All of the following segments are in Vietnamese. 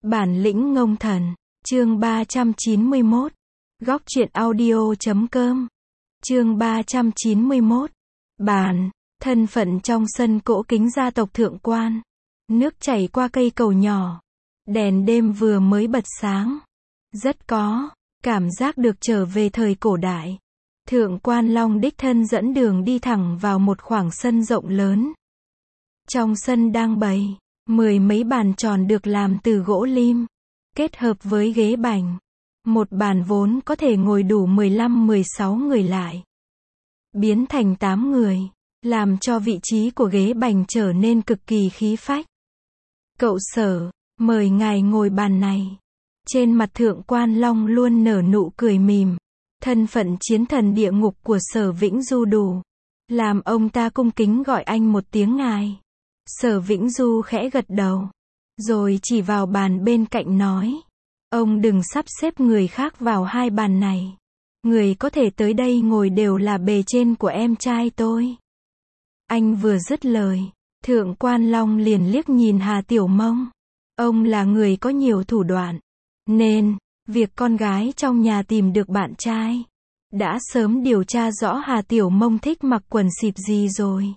Bản lĩnh ngông thần, chương 391, góc truyện audio.com, chương 391, bản, thân phận trong sân cỗ kính gia tộc thượng quan, nước chảy qua cây cầu nhỏ, đèn đêm vừa mới bật sáng, rất có cảm giác được trở về thời cổ đại. Thượng quan Long đích thân dẫn đường đi thẳng vào một khoảng sân rộng lớn. Trong sân đang bày mười mấy bàn tròn được làm từ gỗ lim, kết hợp với ghế bành. Một bàn vốn có thể ngồi đủ 15-16 người lại, biến thành 8 người, làm cho vị trí của ghế bành trở nên cực kỳ khí phách. Cậu Sở, mời ngài ngồi bàn này. Trên mặt Thượng quan Long luôn nở nụ cười mỉm. Thân phận chiến thần địa ngục của Sở Vĩnh Du đủ làm ông ta cung kính gọi anh một tiếng ngài. Sở Vĩnh Du khẽ gật đầu, rồi chỉ vào bàn bên cạnh nói, ông đừng sắp xếp người khác vào hai bàn này. Người có thể tới đây ngồi đều là bề trên của em trai tôi. Anh vừa dứt lời, Thượng quan Long liền liếc nhìn Hà Tiểu Mông. Ông là người có nhiều thủ đoạn, nên việc con gái trong nhà tìm được bạn trai, đã sớm điều tra rõ Hà Tiểu Mông thích mặc quần xịp gì rồi.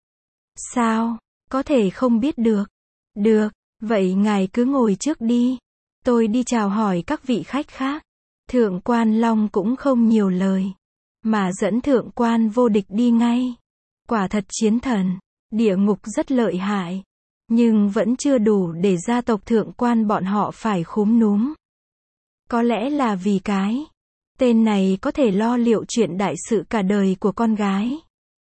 Sao, có thể không biết được? Được, vậy ngài cứ ngồi trước đi. Tôi đi chào hỏi các vị khách khác. Thượng quan Long cũng không nhiều lời, mà dẫn Thượng quan Vô Địch đi ngay. Quả thật chiến thần, địa ngục rất lợi hại, nhưng vẫn chưa đủ để gia tộc Thượng quan bọn họ phải khúm núm. Có lẽ là vì cái tên này có thể lo liệu chuyện đại sự cả đời của con gái.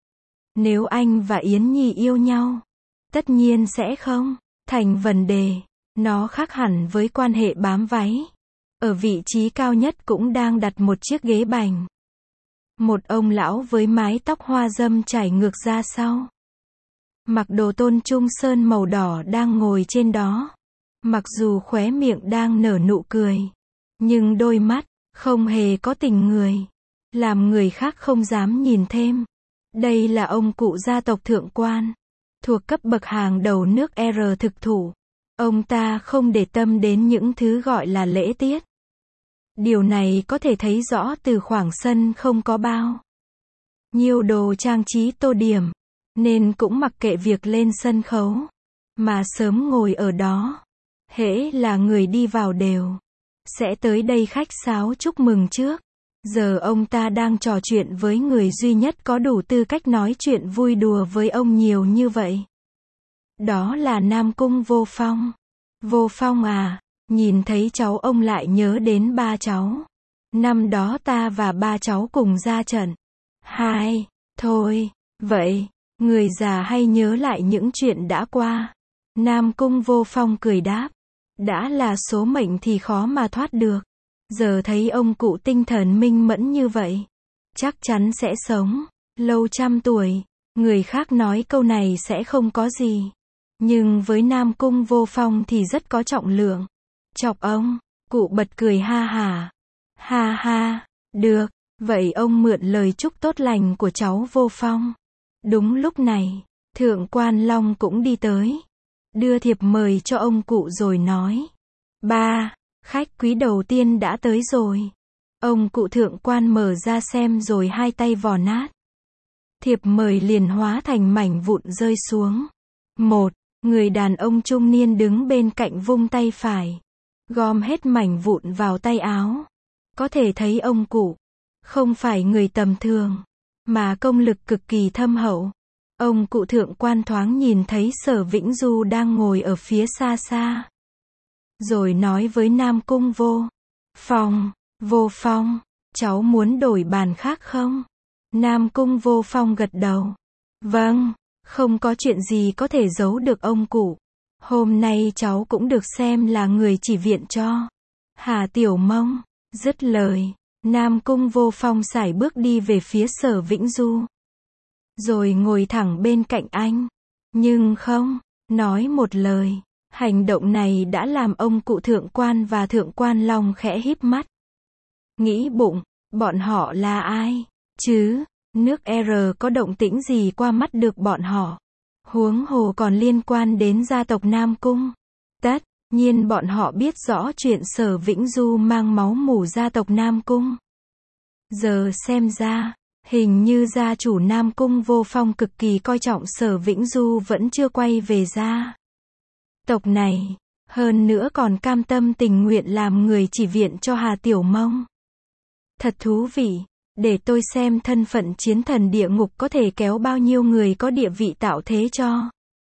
Nếu anh và Yến Nhi yêu nhau, tất nhiên sẽ không thành vấn đề. Nó khác hẳn với quan hệ bám váy. Ở vị trí cao nhất cũng đang đặt một chiếc ghế bành. Một ông lão với mái tóc hoa râm trải ngược ra sau, mặc đồ tôn trung sơn màu đỏ đang ngồi trên đó. Mặc dù khóe miệng đang nở nụ cười, nhưng đôi mắt không hề có tình người, làm người khác không dám nhìn thêm. Đây là ông cụ gia tộc Thượng quan, thuộc cấp bậc hàng đầu nước R thực thủ. Ông ta không để tâm đến những thứ gọi là lễ tiết. Điều này có thể thấy rõ từ khoảng sân không có bao nhiêu đồ trang trí tô điểm, nên cũng mặc kệ việc lên sân khấu, mà sớm ngồi ở đó. Hễ là người đi vào đều sẽ tới đây khách sáo chúc mừng trước. Giờ ông ta đang trò chuyện với người duy nhất có đủ tư cách nói chuyện vui đùa với ông nhiều như vậy. Đó là Nam Cung Vô Phong. Vô Phong à, nhìn thấy cháu ông lại nhớ đến ba cháu. Năm đó ta và ba cháu cùng ra trận. Hai, thôi, vậy, người già hay nhớ lại những chuyện đã qua. Nam Cung Vô Phong cười đáp. Đã là số mệnh thì khó mà thoát được. Giờ thấy ông cụ tinh thần minh mẫn như vậy, chắc chắn sẽ sống lâu trăm tuổi. Người khác nói câu này sẽ không có gì, nhưng với Nam Cung Vô Phong thì rất có trọng lượng. Chọc ông, cụ bật cười ha hả. Ha ha, được, vậy ông mượn lời chúc tốt lành của cháu Vô Phong. Đúng lúc này, Thượng quan Long cũng đi tới, đưa thiệp mời cho ông cụ rồi nói. Ba, khách quý đầu tiên đã tới rồi. Ông cụ Thượng quan mở ra xem rồi hai tay vò nát. Thiệp mời liền hóa thành mảnh vụn rơi xuống. Một người đàn ông trung niên đứng bên cạnh vung tay phải, gom hết mảnh vụn vào tay áo. Có thể thấy ông cụ không phải người tầm thường, mà công lực cực kỳ thâm hậu. Ông cụ Thượng quan thoáng nhìn thấy Sở Vĩnh Du đang ngồi ở phía xa xa, rồi nói với Nam Cung Vô Phong. Vô Phong, cháu muốn đổi bàn khác không? Nam Cung Vô Phong gật đầu. Vâng, không có chuyện gì có thể giấu được ông cụ. Hôm nay cháu cũng được xem là người chỉ viện cho Hà Tiểu Mông. Dứt lời, Nam Cung Vô Phong sải bước đi về phía Sở Vĩnh Du, rồi ngồi thẳng bên cạnh anh, nhưng không nói một lời. Hành động này đã làm ông cụ Thượng quan và Thượng quan Long khẽ híp mắt, nghĩ bụng, bọn họ là ai chứ? Nước R có động tĩnh gì qua mắt được bọn họ? Huống hồ còn liên quan đến gia tộc Nam Cung. Tất nhiên bọn họ biết rõ chuyện Sở Vĩnh Du mang máu mủ gia tộc Nam Cung. Giờ xem ra, hình như gia chủ Nam Cung Vô Phong cực kỳ coi trọng Sở Vĩnh Du vẫn chưa quay về gia tộc này, hơn nữa còn cam tâm tình nguyện làm người chỉ viện cho Hà Tiểu Mông. Thật thú vị, để tôi xem thân phận chiến thần địa ngục có thể kéo bao nhiêu người có địa vị tạo thế cho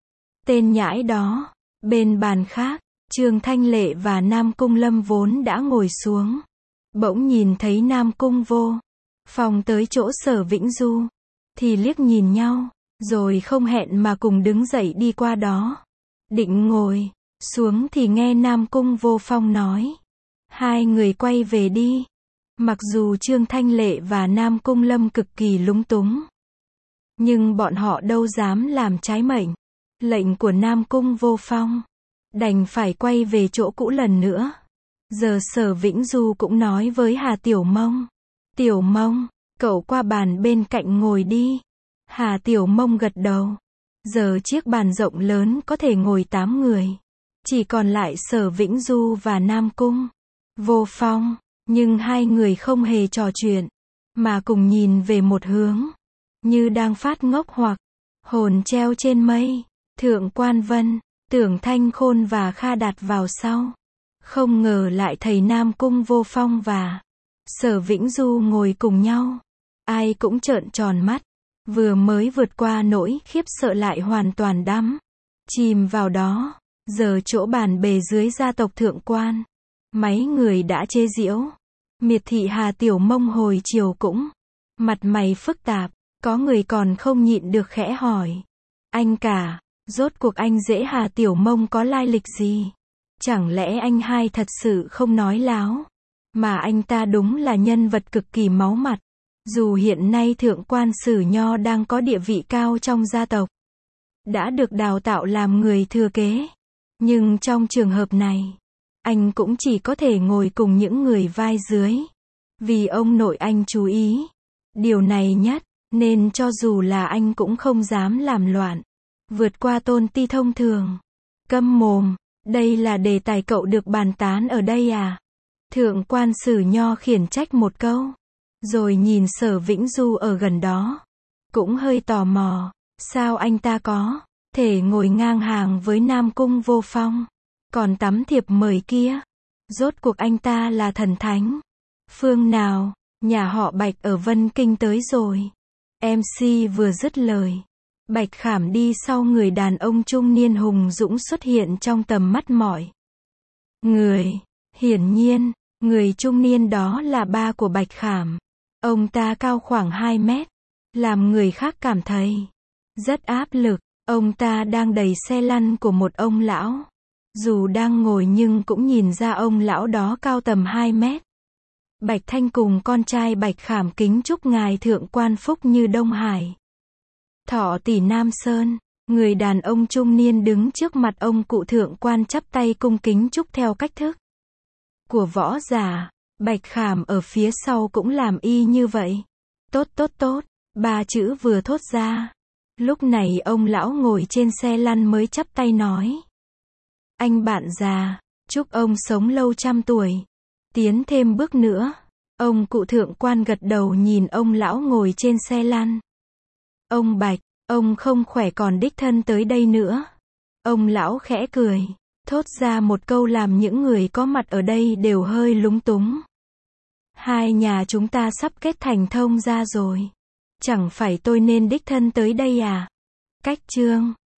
tên nhãi đó. Bên bàn khác, Trương Thanh Lệ và Nam Cung Lâm vốn đã ngồi xuống. Bỗng nhìn thấy Nam Cung Vô Phong tới chỗ Sở Vĩnh Du, thì liếc nhìn nhau, rồi không hẹn mà cùng đứng dậy đi qua đó. Định ngồi xuống thì nghe Nam Cung Vô Phong nói, hai người quay về đi. Mặc dù Trương Thanh Lệ và Nam Cung Lâm cực kỳ lúng túng, nhưng bọn họ đâu dám làm trái mệnh lệnh của Nam Cung Vô Phong, đành phải quay về chỗ cũ lần nữa. Giờ Sở Vĩnh Du cũng nói với Hà Tiểu Mông, Tiểu Mông, cậu qua bàn bên cạnh ngồi đi. Hà Tiểu Mông gật đầu. Giờ chiếc bàn rộng lớn có thể ngồi 8 người. Chỉ còn lại Sở Vĩnh Du và Nam Cung Vô Phong, nhưng hai người không hề trò chuyện, mà cùng nhìn về một hướng, như đang phát ngốc hoặc hồn treo trên mây. Thượng Quan Vân, Tưởng Thanh Khôn và Kha Đạt vào sau. Không ngờ lại thấy Nam Cung Vô Phong và Sở Vĩnh Du ngồi cùng nhau. Ai cũng trợn tròn mắt, vừa mới vượt qua nỗi khiếp sợ lại hoàn toàn đắm chìm vào đó. Giờ chỗ bàn bề dưới gia tộc Thượng Quan, mấy người đã chế giễu, miệt thị Hà Tiểu Mông hồi chiều cũng mặt mày phức tạp, có người còn không nhịn được khẽ hỏi, anh cả, rốt cuộc anh rể Hà Tiểu Mông có lai lịch gì? Chẳng lẽ anh hai thật sự không nói láo, mà anh ta đúng là nhân vật cực kỳ máu mặt. Dù hiện nay Thượng Quan Sử Nho đang có địa vị cao trong gia tộc, đã được đào tạo làm người thừa kế, nhưng trong trường hợp này, anh cũng chỉ có thể ngồi cùng những người vai dưới, vì ông nội anh chú ý điều này nhất, nên cho dù là anh cũng không dám làm loạn, vượt qua tôn ti thông thường. Câm mồm, đây là đề tài cậu được bàn tán ở đây à? Thượng Quan Sử Nho khiển trách một câu, rồi nhìn Sở Vĩnh Du ở gần đó, cũng hơi tò mò, sao anh ta có thể ngồi ngang hàng với Nam Cung Vô Phong, còn tấm thiệp mời kia, rốt cuộc anh ta là thần thánh phương nào? Nhà họ Bạch ở Vân Kinh tới rồi. MC vừa dứt lời, Bạch Khảm đi sau người đàn ông trung niên hùng dũng xuất hiện trong tầm mắt mọi người. Hiển nhiên, người trung niên đó là ba của Bạch Khảm. Ông ta cao khoảng 2 mét, làm người khác cảm thấy rất áp lực. Ông ta đang đẩy xe lăn của một ông lão. Dù đang ngồi nhưng cũng nhìn ra ông lão đó cao tầm 2 mét. Bạch Thanh cùng con trai Bạch Khảm kính chúc ngài Thượng Quan phúc như Đông Hải, thọ tỷ Nam Sơn. Người đàn ông trung niên đứng trước mặt ông cụ Thượng Quan chắp tay cung kính chúc theo cách thức của võ giả. Bạch Khảm ở phía sau cũng làm y như vậy. Tốt tốt tốt, ba chữ vừa thốt ra, lúc này ông lão ngồi trên xe lăn mới chắp tay nói, anh bạn già, chúc ông sống lâu trăm tuổi, tiến thêm bước nữa. Ông cụ Thượng Quan gật đầu nhìn ông lão ngồi trên xe lăn. Ông Bạch, ông không khỏe còn đích thân tới đây nữa. Ông lão khẽ cười, thốt ra một câu làm những người có mặt ở đây đều hơi lúng túng. Hai nhà chúng ta sắp kết thành thông gia rồi. Chẳng phải tôi nên đích thân tới đây à? Cách chương